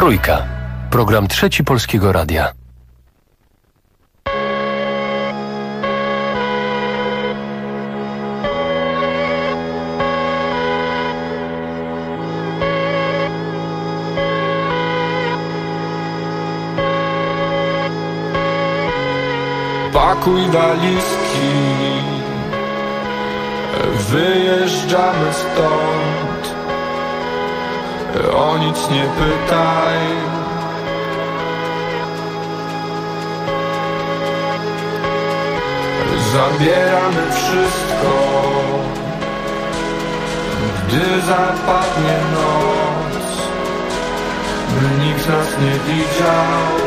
Trójka. Program Trzeci Polskiego Radia. Pakuj walizki, wyjeżdżamy stąd. O nic nie pytaj. Zabieramy wszystko, gdy zapadnie noc, by nikt nas nie widział.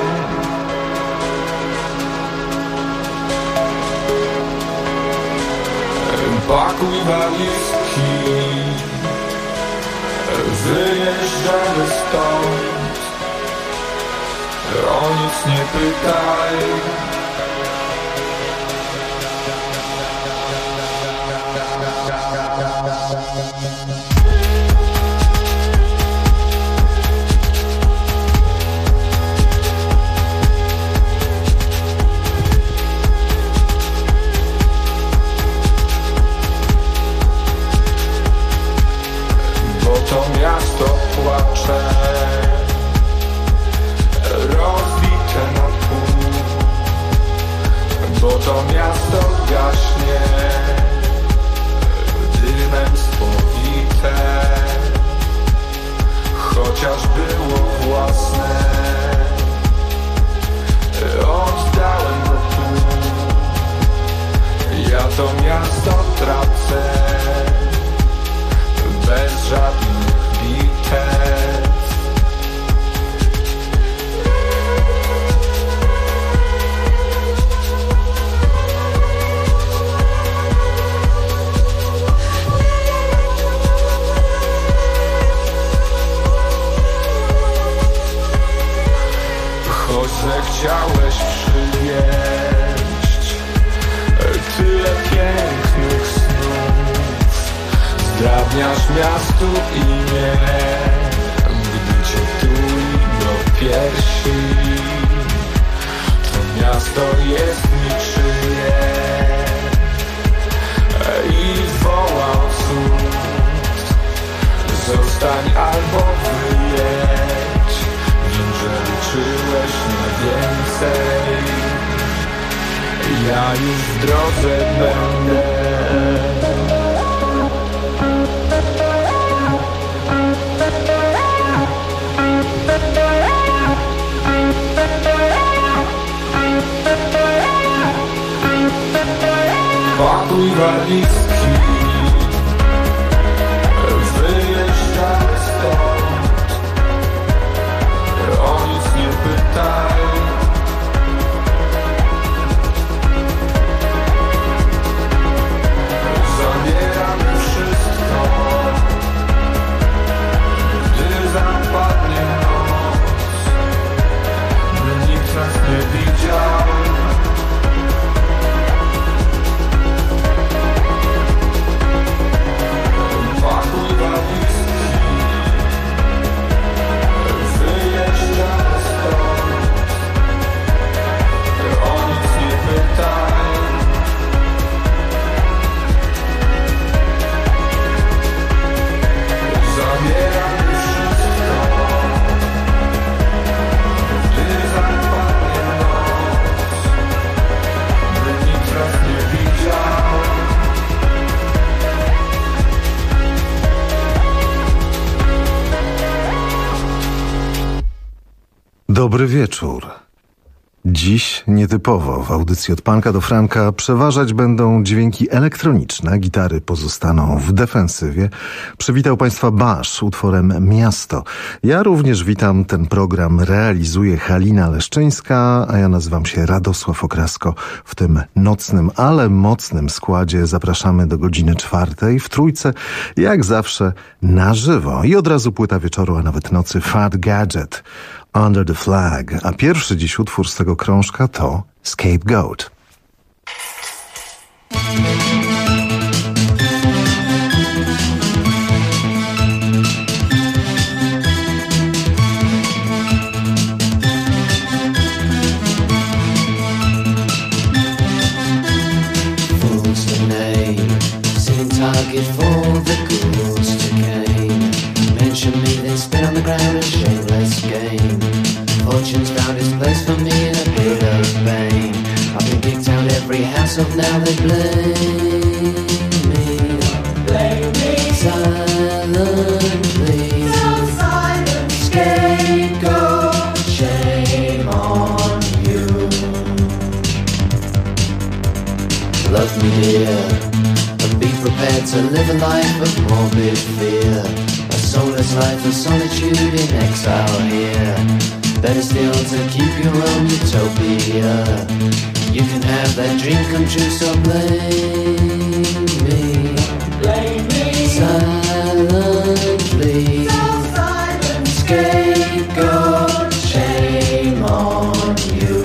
Pakuj walizki, wyjeżdżamy stąd. O nic nie pytaj. To miasto płacze, rozbite na pół, bo to miasto gaśnie, dymem spowite, chociaż było własne, oddałem go tu. Ja to miasto tracę bez żadnych bitew. Choć zechciałeś przywieźć tyle pięknych snów, zdrabniasz miastu imię, gdy cię tuli do piersi. To miasto jest niczyje i woła o cud. Zostań albo wyjedź, wiem, że liczyłeś na więcej. Ja już w drodze będę. Pakuj walizki, wyjeżdżamy stąd. O nic nie pytaj. Zabieramy wszystko, gdy zapadnie noc, by nikt nas nie widział. Dobry wieczór. Dziś nietypowo w audycji od Panka do Franka przeważać będą dźwięki elektroniczne, gitary pozostaną w defensywie. Przywitał Państwa Basz utworem Miasto. Ja również witam, ten program realizuje Halina Leszczyńska, a ja nazywam się Radosław Okrasko. W tym nocnym, ale mocnym składzie zapraszamy do godziny 4 w Trójce, jak zawsze na żywo. I od razu płyta wieczoru, a nawet nocy Fat Gadget, Under the Flag, a pierwszy dziś utwór z tego krążka to Scapegoat. this place for me in a bit of pain. I've been kicked out every house up, now they blame me. Blame me. Silently. So silent. Scapegoat. Shame on you. Love me dear, but be prepared to live a life of morbid fear. A soulless life of solitude in exile here. Better still to keep your own utopia. You can have that dream come true, so blame me. Blame me. Silently. So silent. Scapegoat. Shame on you.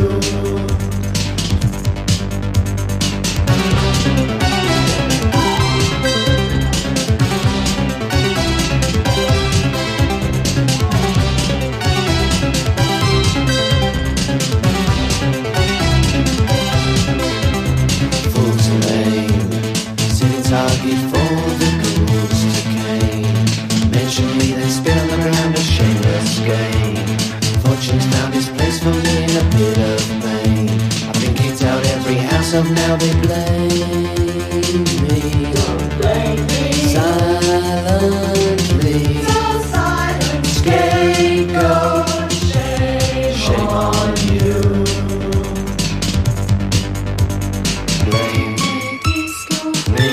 Target for the ghouls to gain. Mention me, then spit on the ground a shameless gain. Fortune's found its place for me in a bit of pain. I've been kicked out every house up, now they blame me. Don't blame me. Silently. So silent. Scapegoat. Shame on you. Blame me.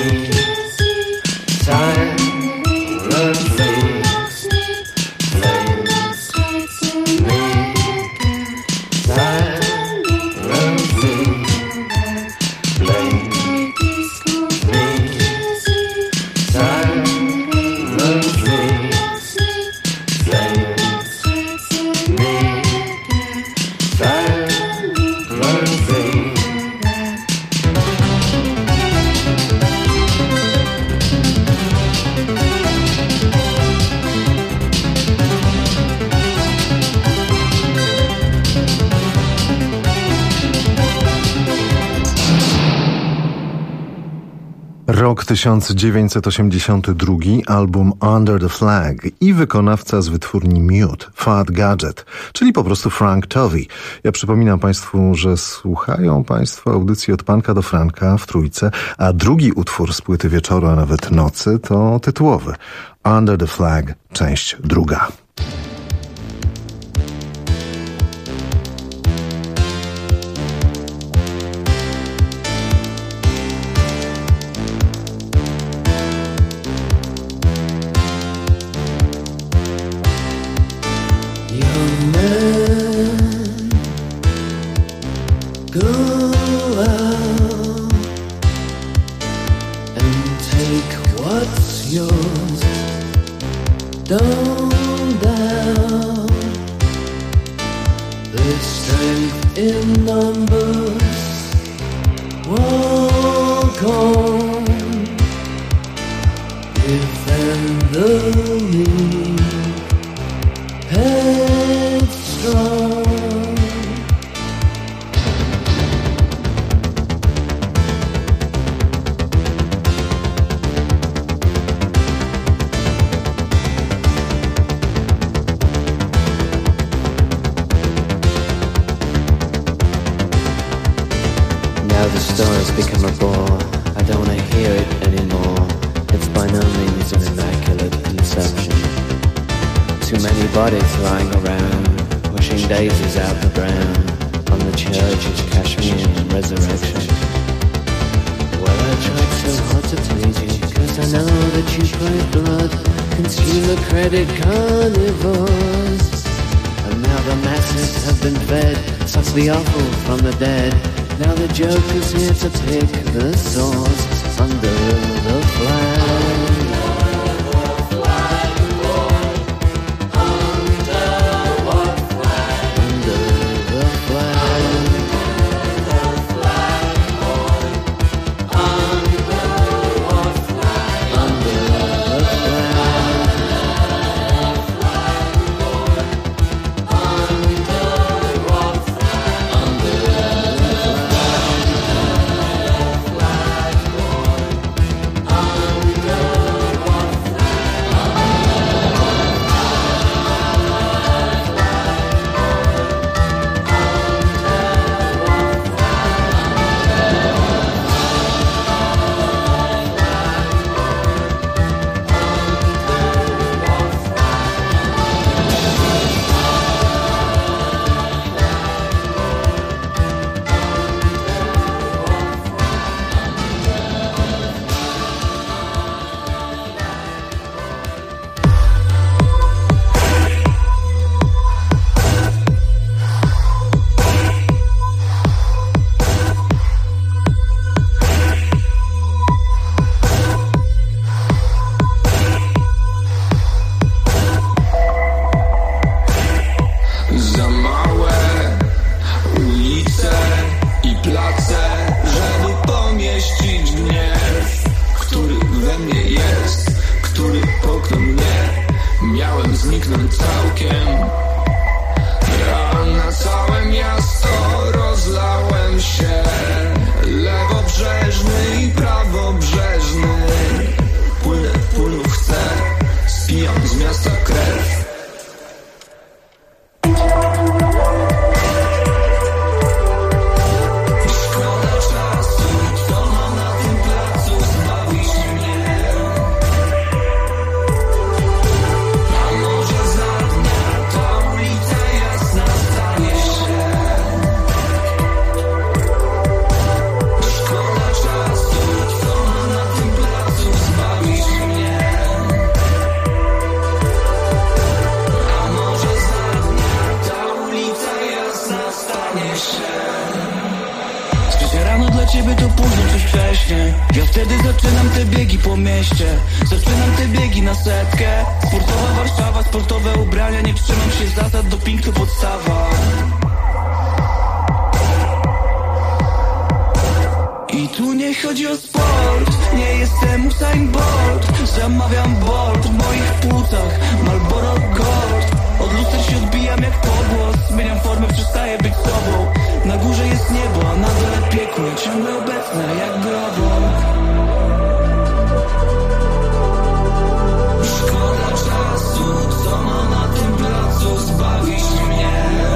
Rok 1982, album Under the Flag i wykonawca z wytwórni Mute, Fat Gadget, czyli po prostu Frank Tovey. Ja przypominam Państwu, że słuchają Państwo audycji Od Panka do Franka w Trójce, a drugi utwór z płyty Wieczoru, a nawet Nocy to tytułowy Under the Flag, część druga. Don't doubt there's strength in numbers. Walk on, defend the meek, headstrong. The story's become a bore. I don't want to hear it anymore. It's by no means an immaculate conception. Too many bodies lying around, pushing daisies out the ground on the church's Kashmir resurrection. Well, I tried so hard to please you, cause I know that you crave blood, consumer credit carnivores. And now the masses have been fed, suck the offal from the dead. Now the Joker's here to pick the swords under the flag. stanie się. Trzecia rano dla ciebie to późno czy wcześnie. Ja wtedy zaczynam te biegi po mieście. Zaczynam te biegi na setkę. Sportowa Warszawa, sportowe ubrania. Nie trzymam się zasad, doping to podstawa. I tu nie chodzi o sport. Nie jestem Usain Bolt. Zamawiam Bolt w moich płucach. Marlboro Gold. Od luster się odbijam jak pogłos. Zmieniam formę, przestaję być sobą. Na górze jest niebo, a na dole piekło. Ciągle obecne jakby obok. Szkoda czasu, co ma na tym placu zbawić mnie.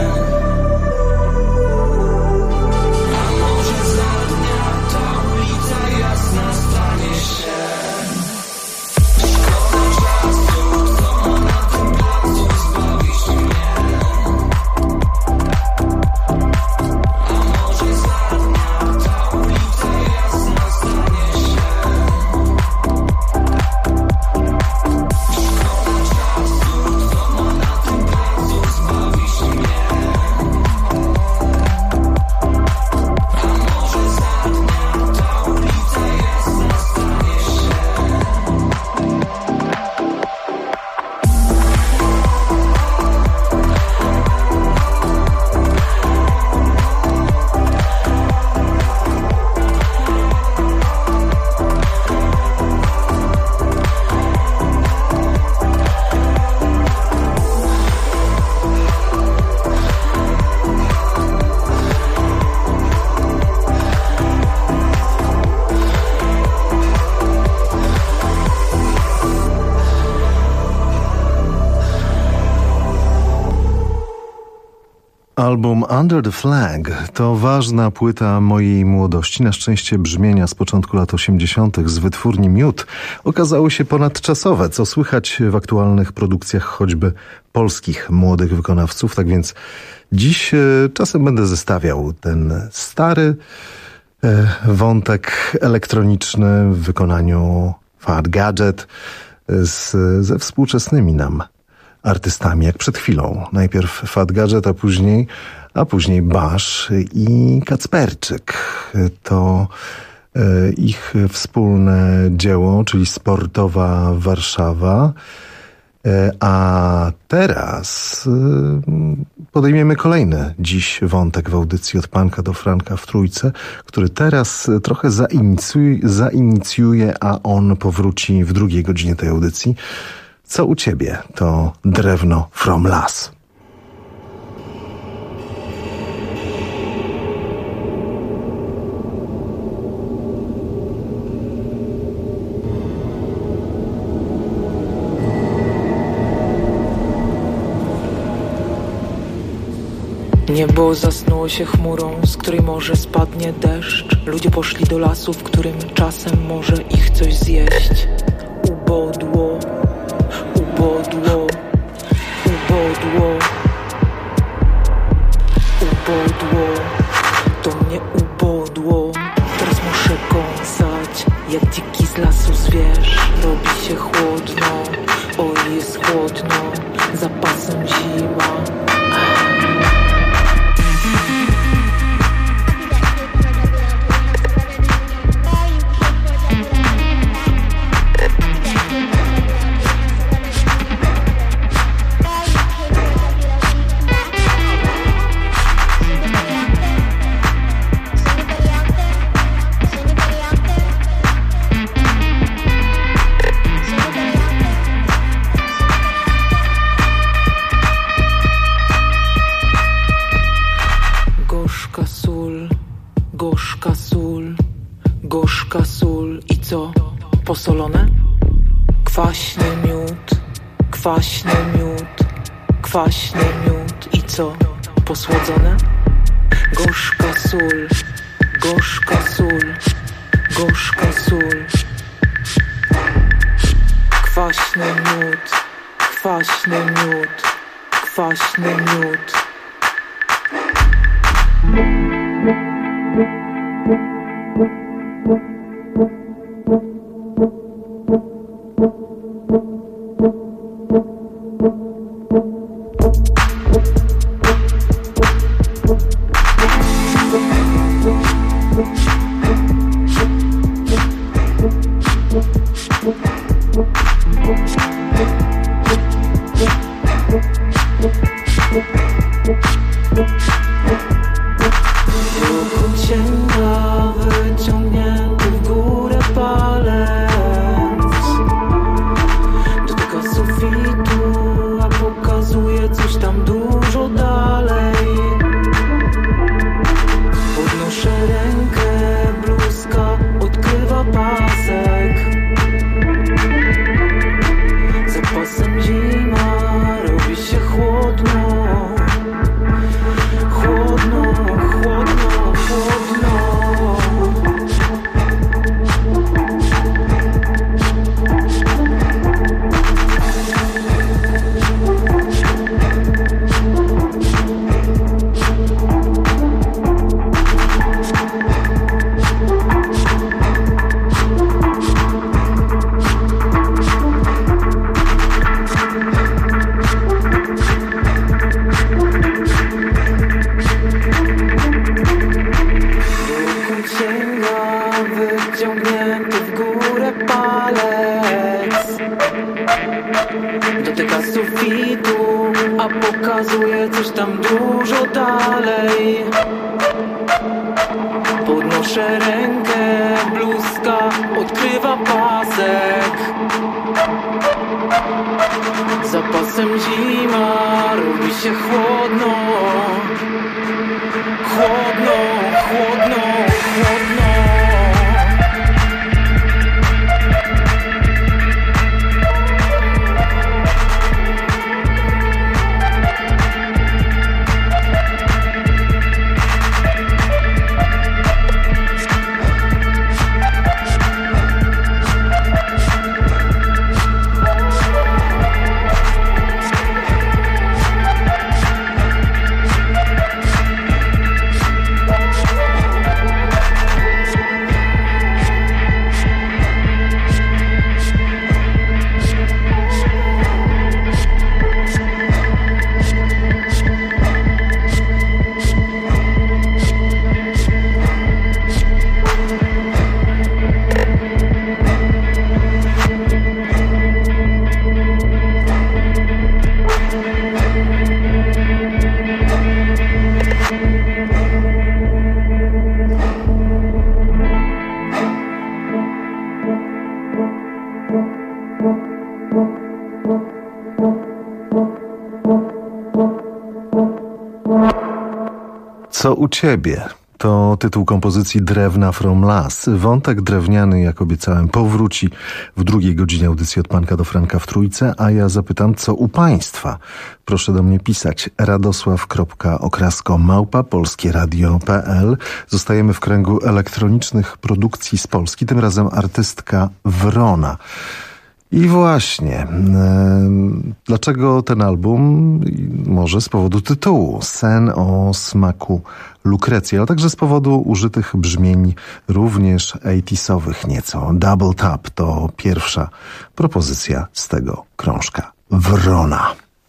A może za dnia ta ulica jasna stanie się. Szkoda czasu, co ma na tym placu zbawić mnie. Album Under the Flag to ważna płyta mojej młodości. Na szczęście brzmienia z początku lat 80. z wytwórni Miód okazały się ponadczasowe, co słychać w aktualnych produkcjach choćby polskich młodych wykonawców. Tak więc dziś czasem będę zestawiał ten stary wątek elektroniczny w wykonaniu Fat Gadget ze współczesnymi nam artystami, jak przed chwilą. Najpierw Fat Gadget, a później Bash i Kacperczyk. To ich wspólne dzieło, czyli Sportowa Warszawa. A teraz podejmiemy kolejny dziś wątek w audycji Od Panka do Franka w Trójce, który teraz trochę zainicjuje, a on powróci w drugiej godzinie tej audycji. Co u ciebie to drewno from las? Niebo zasnuło się chmurą, z której może spadnie deszcz. Ludzie poszli do lasu, w którym czasem może ich coś zjeść. Ubodło, ubodło, ubodło, ubodło, to mnie ubodło. Teraz muszę kąsać, jak dziki z lasu zwierz. Robi się chłodno, oj jest chłodno, za pasem zima. Gorzka sól i co? Posolone? Kwaśny miód, kwaśny miód, kwaśny miód i co? Posłodzone? Gorzka sól, gorzka sól, gorzka sól. Kwaśny miód, kwaśny miód, kwaśny miód. pokazuje coś tam dużo dalej. Podnoszę rękę, bluzka odkrywa pasek. Za pasem zima, robi się chłodno. Chłodno, chłodno, chłodno. Co u ciebie? To tytuł kompozycji Drewna from Las. Wątek drewniany, jak obiecałem, powróci w drugiej godzinie audycji Od Panka do Franka w Trójce, a ja zapytam, co u państwa? Proszę do mnie pisać radosław.okrasko@polskieradio.pl. Zostajemy w kręgu elektronicznych produkcji z Polski, tym razem artystka Wrona. I właśnie, dlaczego ten album? Może z powodu tytułu, sen o smaku lukrecji, ale także z powodu użytych brzmień również 80sowych nieco. Double Tap to pierwsza propozycja z tego krążka. Wrona.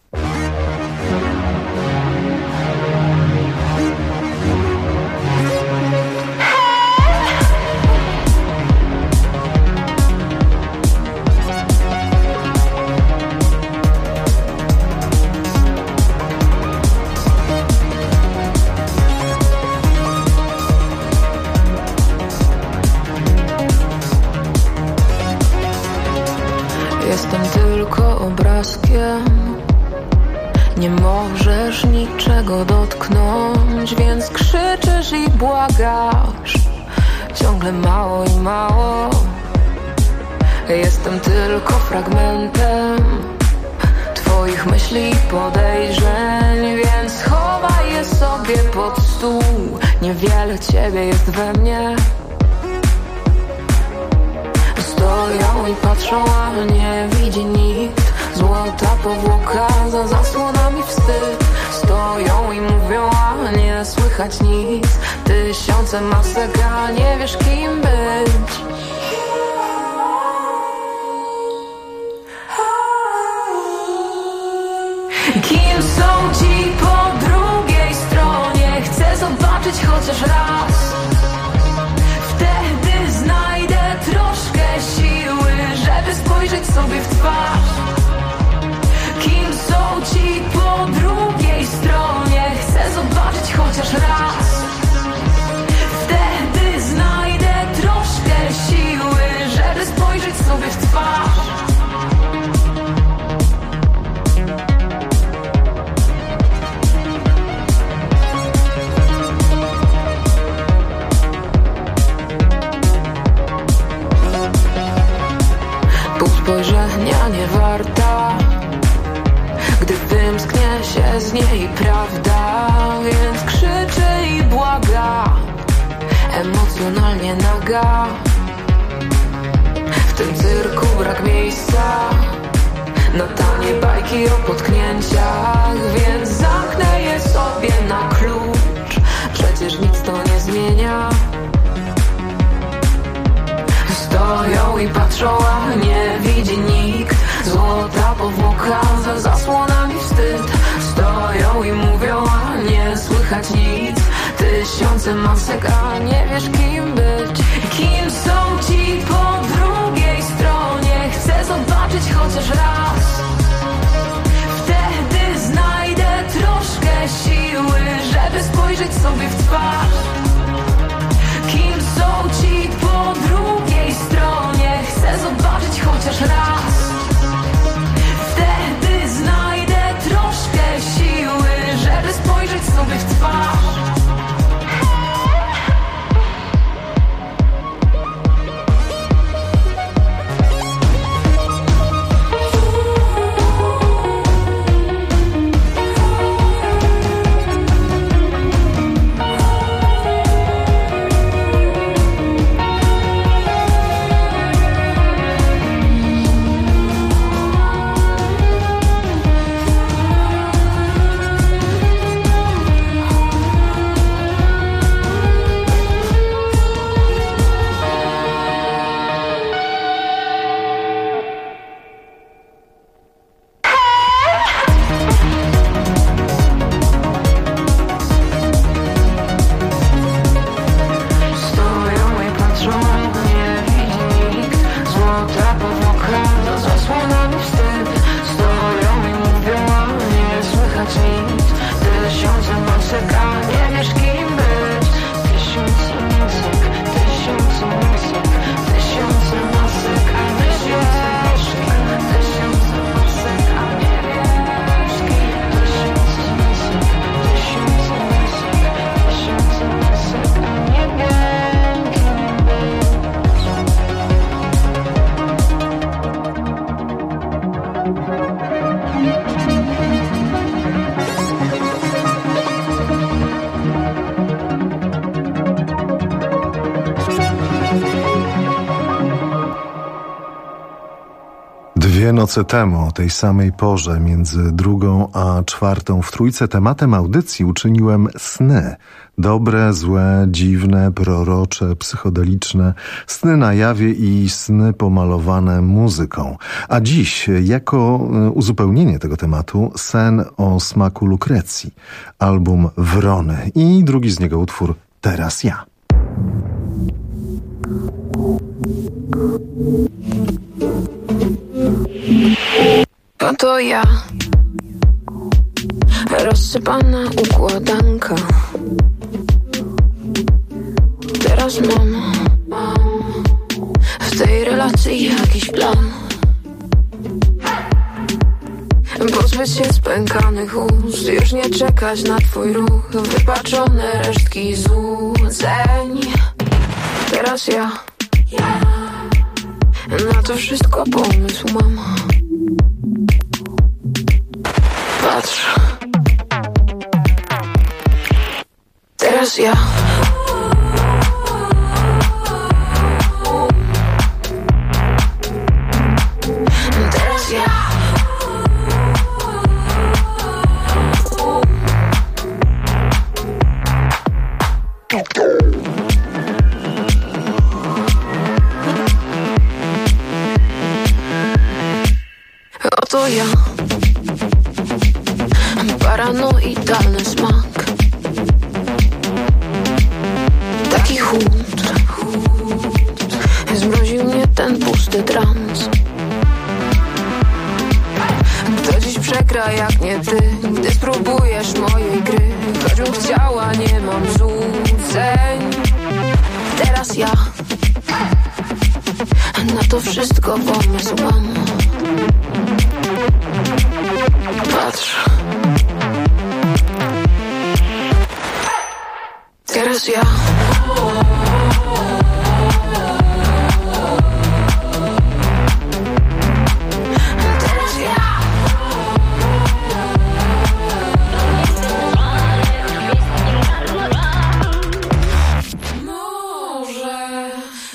Jestem tylko obrazkiem. Nie możesz niczego dotknąć, więc krzyczysz i błagasz. Ciągle mało i mało. Jestem tylko fragmentem twoich myśli i podejrzeń, więc chowaj je sobie pod stół. Niewiele ciebie jest we mnie. Stoją i patrzą, a nie widzi nikt. Złota powłoka, za zasłonami wstyd. Stoją i mówią, a nie słychać nic. Tysiące masek, a nie wiesz kim być. Kim są ci po drugiej stronie? Chcę zobaczyć chociaż raz. Wtedy znajdę troszkę siły, żeby spojrzeć sobie w twarz. Kim są ci po drugiej stronie? Chcę zobaczyć chociaż raz. Wtedy znajdę troszkę siły, żeby spojrzeć sobie w twarz. Spojrzenia nie warta, gdy wymsknie się z niej prawda, więc krzyczy i błaga, emocjonalnie naga. W tym cyrku brak miejsca na tanie bajki o potknięciach, więc zamknę je sobie na klucz, przecież nic to nie zmienia. Stoją i patrzą, a nie widzi nikt. Złota powłoka, za zasłonami wstyd. Stoją i mówią, a nie słychać nic. Tysiące masek, a nie wiesz kim być. Kim są ci po drugiej stronie? Chcę zobaczyć chociaż raz. Wtedy znajdę trochę siły, żeby spojrzeć sobie w twarz. Kim są ci po drugiej stronie? Chcę zobaczyć chociaż raz. Wtedy znajdę troszkę siły, żeby spojrzeć sobie w twarz. Dwie noce temu, o tej samej porze, między 2 a 4 w Trójce, tematem audycji uczyniłem sny. Dobre, złe, dziwne, prorocze, psychodeliczne, sny na jawie i sny pomalowane muzyką. A dziś, jako uzupełnienie tego tematu, sen o smaku lukrecji, album Wrony i drugi z niego utwór Teraz ja. Oto ja, rozsypana układanka. Teraz mam w tej relacji jakiś plan. Pozbyć się spękanych ust, już nie czekać na twój ruch. Wypaczone resztki złudzeń. Teraz ja na to wszystko pomysł mam. Patrz, teraz ja. Teraz ja. Oto ja. Paranoidalny smak. Taki chłód zmroził mnie ten pusty trans. Kto dziś przegra jak nie ty, gdy spróbujesz mojej gry. Choć chciała, nie mam złudzeń. Teraz ja na to wszystko pomysł mam. Patrz, teraz ja. Teraz ja. Może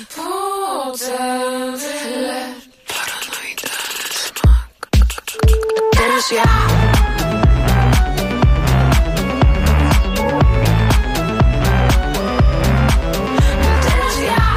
potem lecz paranoidalny smak. Teraz ja. Teraz ja.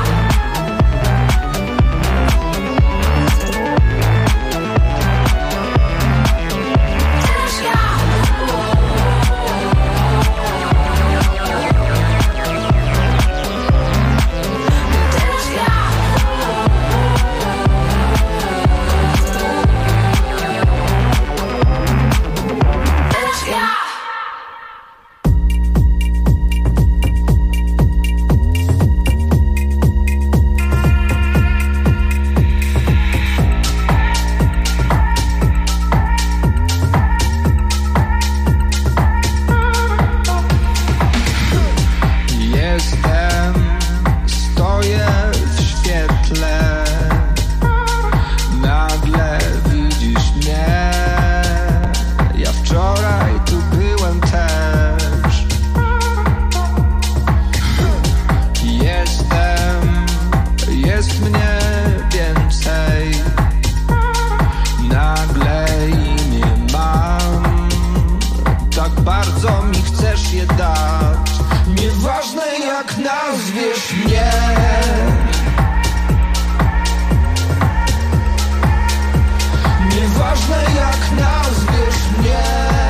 jak nazwiesz mnie. Nieważne jak nazwiesz mnie.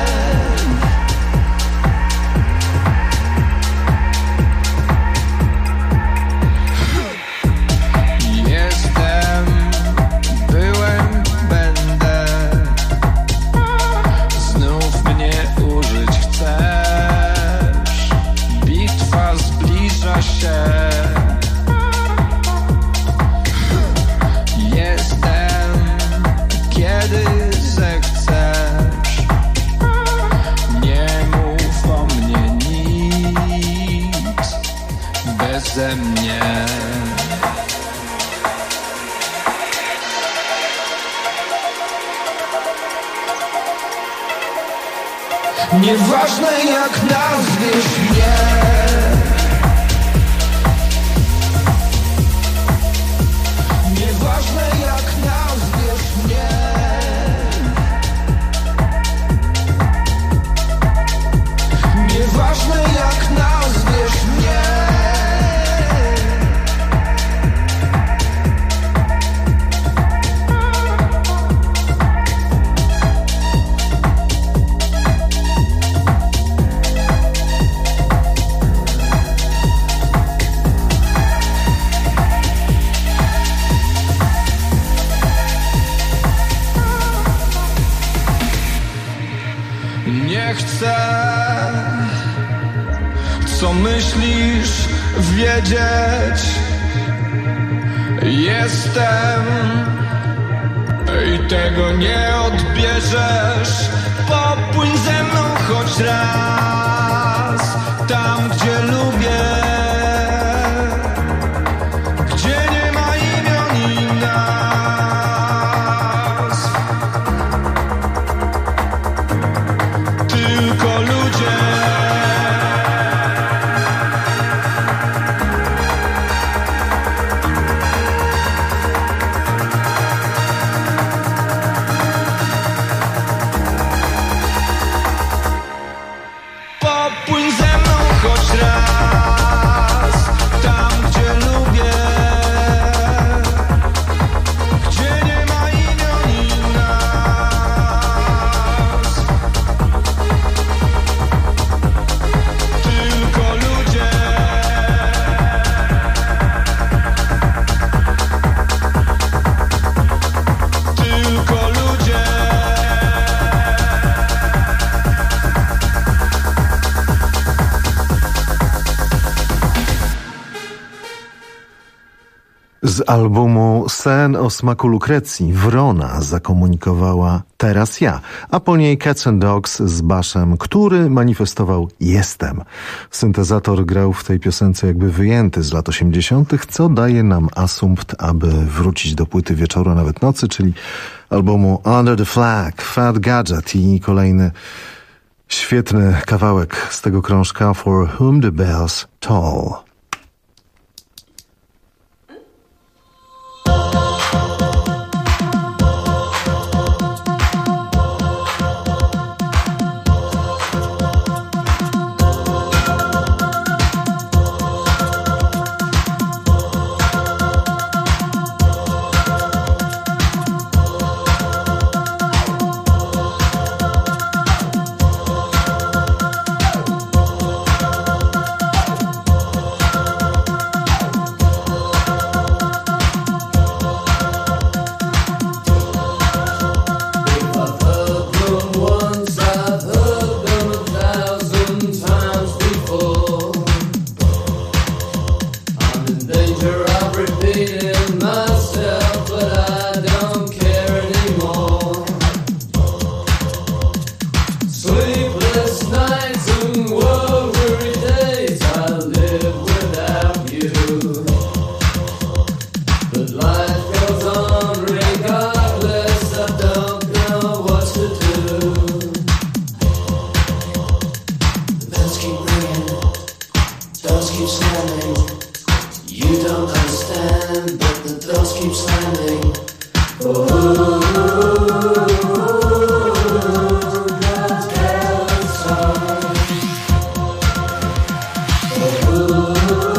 Jestem, byłem, będę. Znów mnie użyć chcesz. Bitwa zbliża się. Jestem, kiedy zechcesz. Nie mów o mnie nic beze mnie. Nieważne jak nazwiesz mnie. Nieważne jak nazwiesz mnie. Nieważne jak nazwiesz mnie. Nie chcę, co myślisz, wiedzieć. Jestem i tego nie odbierzesz. Popłyń ze mną choć raz, tam gdzie lubię, gdzie nie ma imion i nazw. Tylko ludzie. Popłyń ze mną choć raz, tam gdzie lubię, gdzie nie ma imion i nazw. Tylko ludzie. Tylko ludzie. Z albumu Sen o smaku Lukrecji Wrona zakomunikowała Teraz ja, a po niej Cats and Dogs z baszem, który manifestował jestem. Syntezator grał w tej piosence jakby wyjęty z lat 80., co daje nam asumpt, aby wrócić do płyty Wieczoru, a nawet Nocy, czyli albumu Under the Flag, Fat Gadget i kolejny świetny kawałek z tego krążka For Whom the Bells Toll. Oh,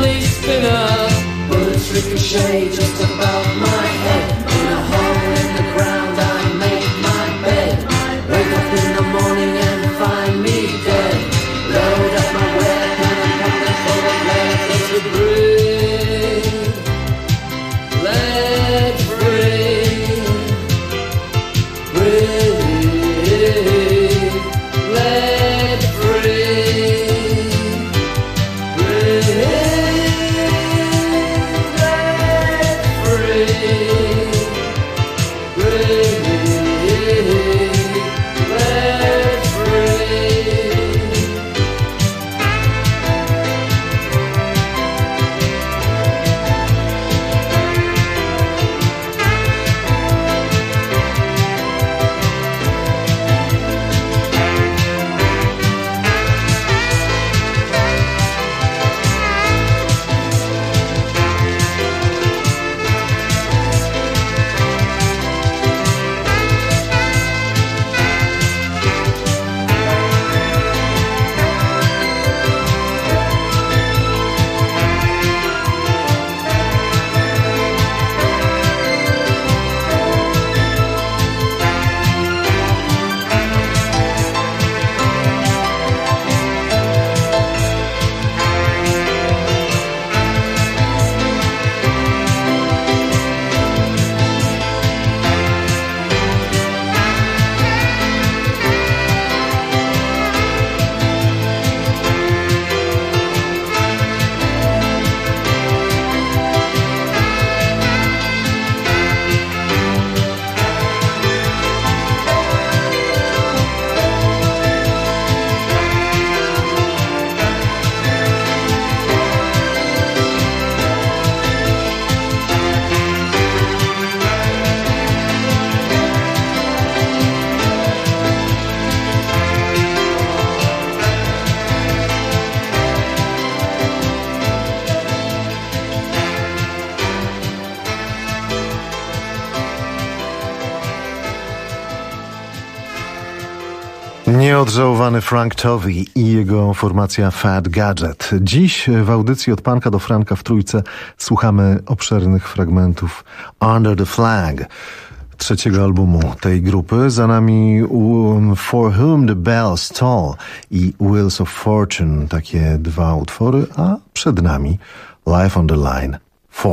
body spinner. Bullets ricochet just above my head. In a hole in the ground I make my bed. Wake up in the morning and find me dead. Load up my weapon and pump it full of lead. Let it breathe. Let breathe. Breathe. Let breathe. Breathe. Let breathe. Breathe. Let breathe. Nieodżałowany Frank Tovey i jego formacja Fat Gadget. Dziś w audycji Od Punka do Franka w Trójce słuchamy obszernych fragmentów Under the Flag, trzeciego albumu tej grupy. Za nami For Whom the Bells Toll i Wheels of Fortune, takie dwa utwory, a przed nami Life on the Line 4.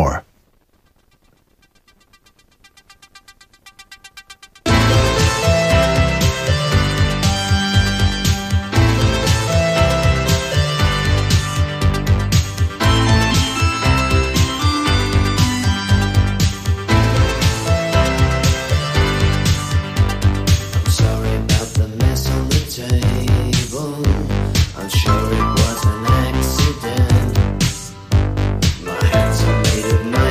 I'm sure it was an accident. My hands are made of nothing.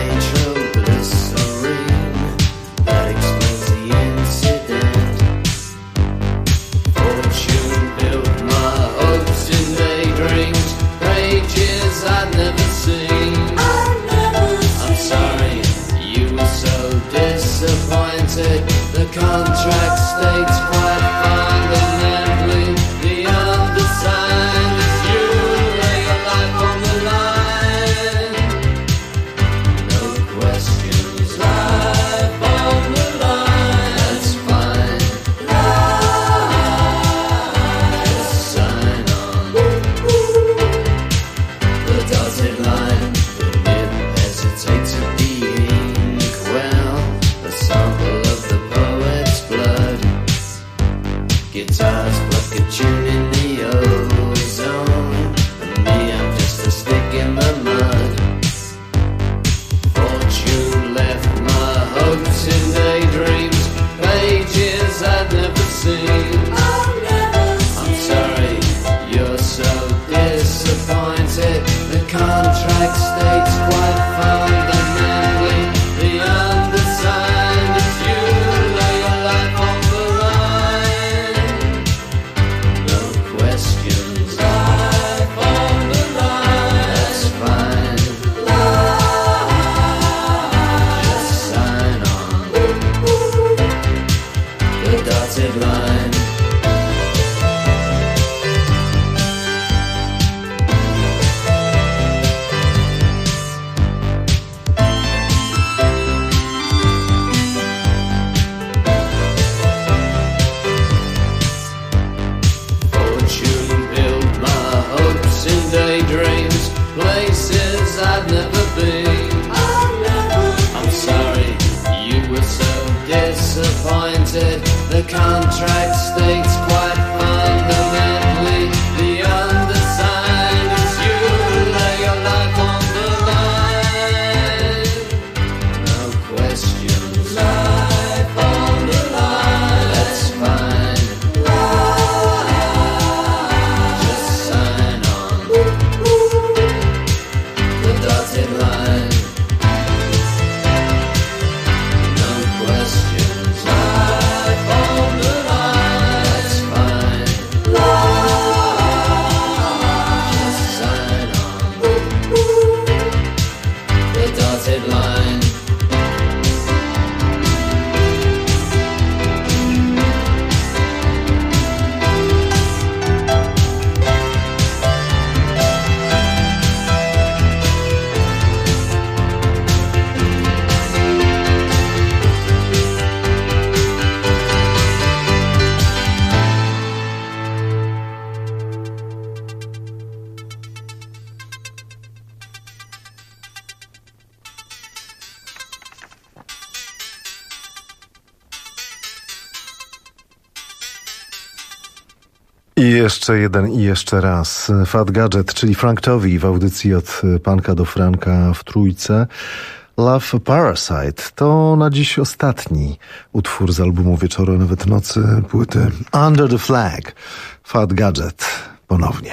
headline. I jeszcze jeden i jeszcze raz. Fat Gadget, czyli Frank Tovey w audycji Od Punka do Franka w Trójce. Love Parasite to na dziś ostatni utwór z albumu Wieczoru, a nawet Nocy, płyty Under the Flag. Fat Gadget ponownie.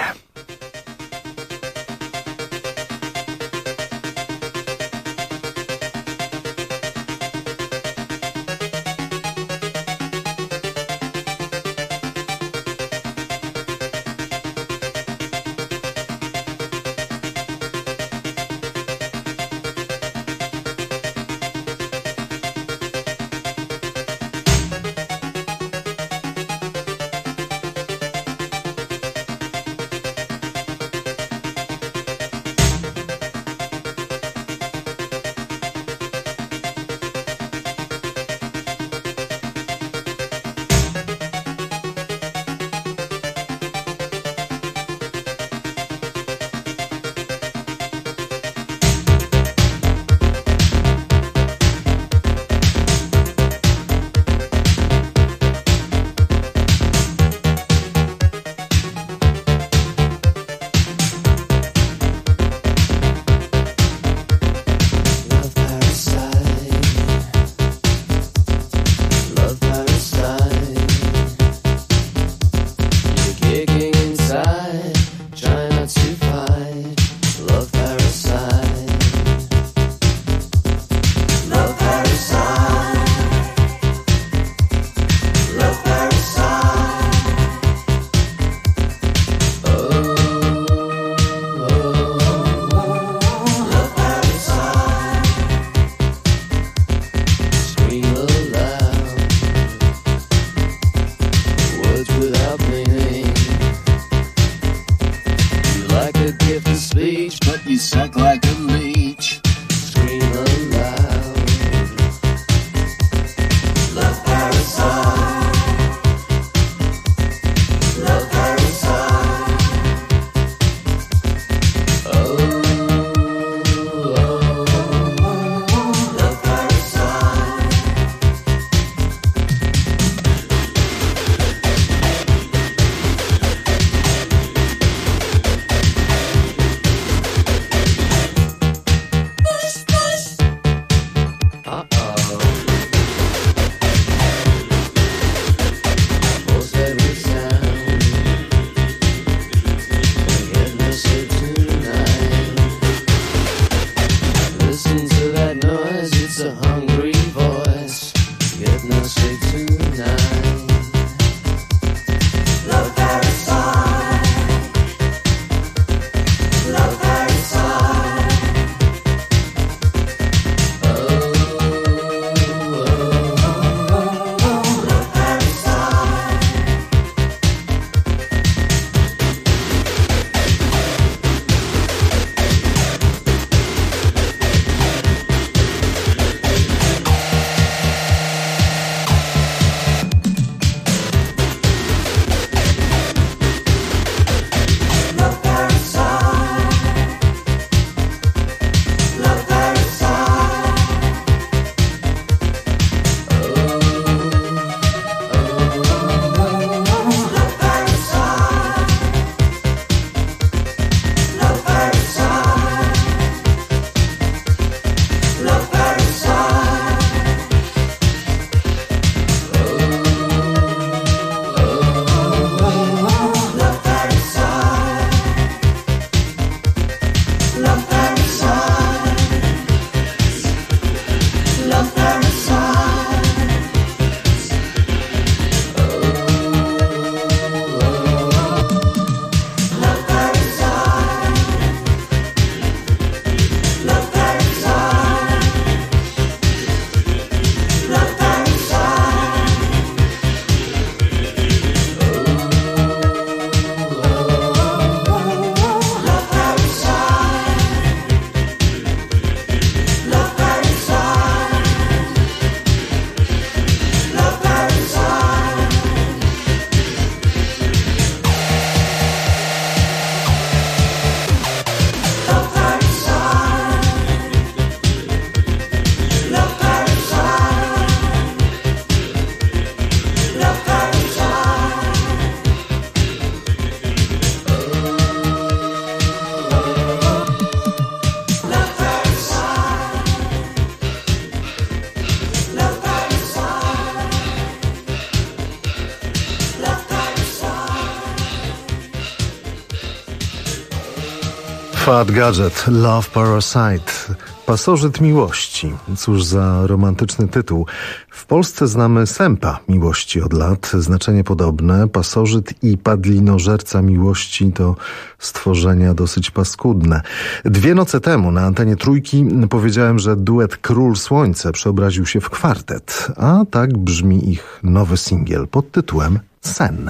Fat Gadget, Love Parasite, Pasożyt miłości. Cóż za romantyczny tytuł. W Polsce znamy sępa miłości od lat. Znaczenie podobne. Pasożyt i padlinożerca miłości to stworzenia dosyć paskudne. 2 noce temu na antenie Trójki powiedziałem, że duet Król Słońce przeobraził się w kwartet. A tak brzmi ich nowy singiel pod tytułem Sen.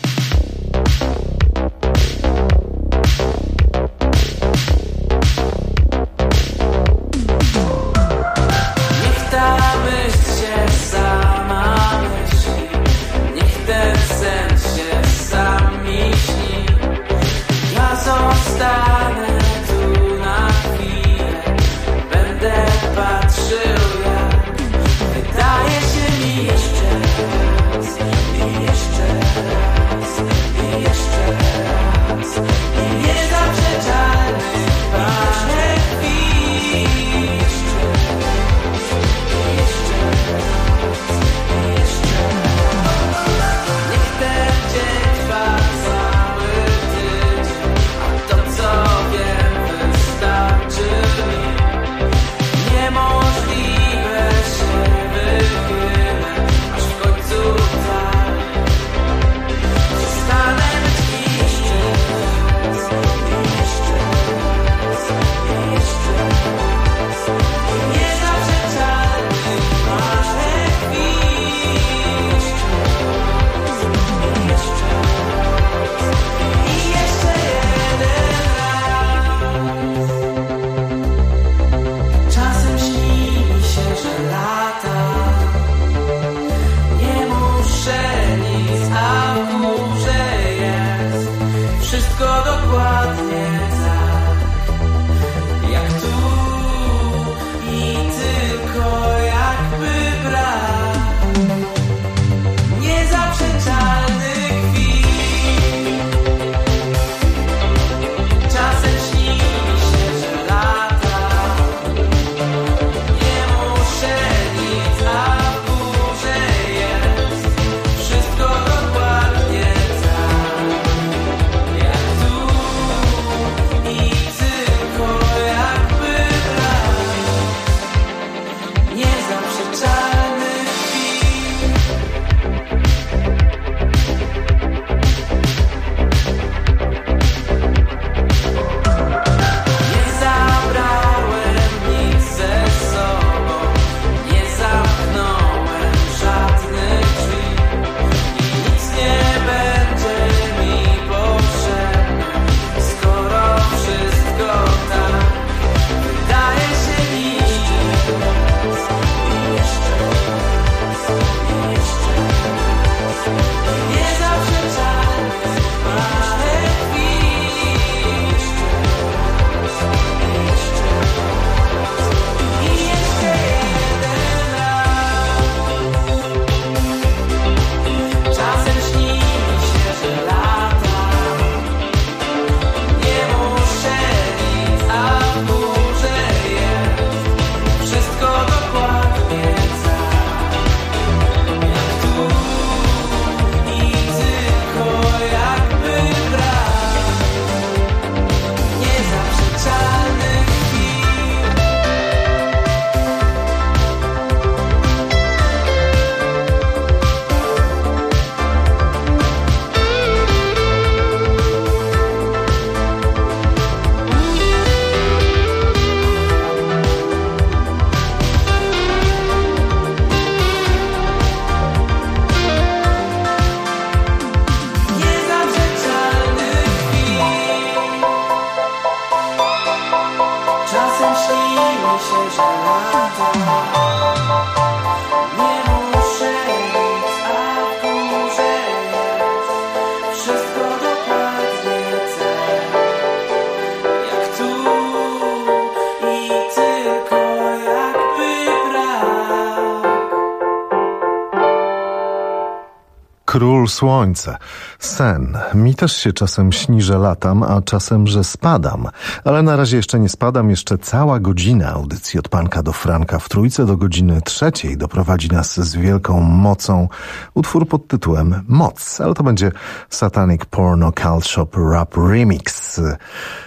Król Słońce. Sen. Mi też się czasem śni, że latam, a czasem, że spadam. Ale na razie jeszcze nie spadam. Jeszcze cała godzina audycji od Panka do Franka w Trójce do godziny 3 doprowadzi nas z wielką mocą utwór pod tytułem Moc. Ale to będzie Satanic Porno Cult Shop Rap Remix.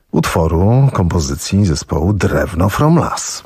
utworu kompozycji zespołu Drewno from Las.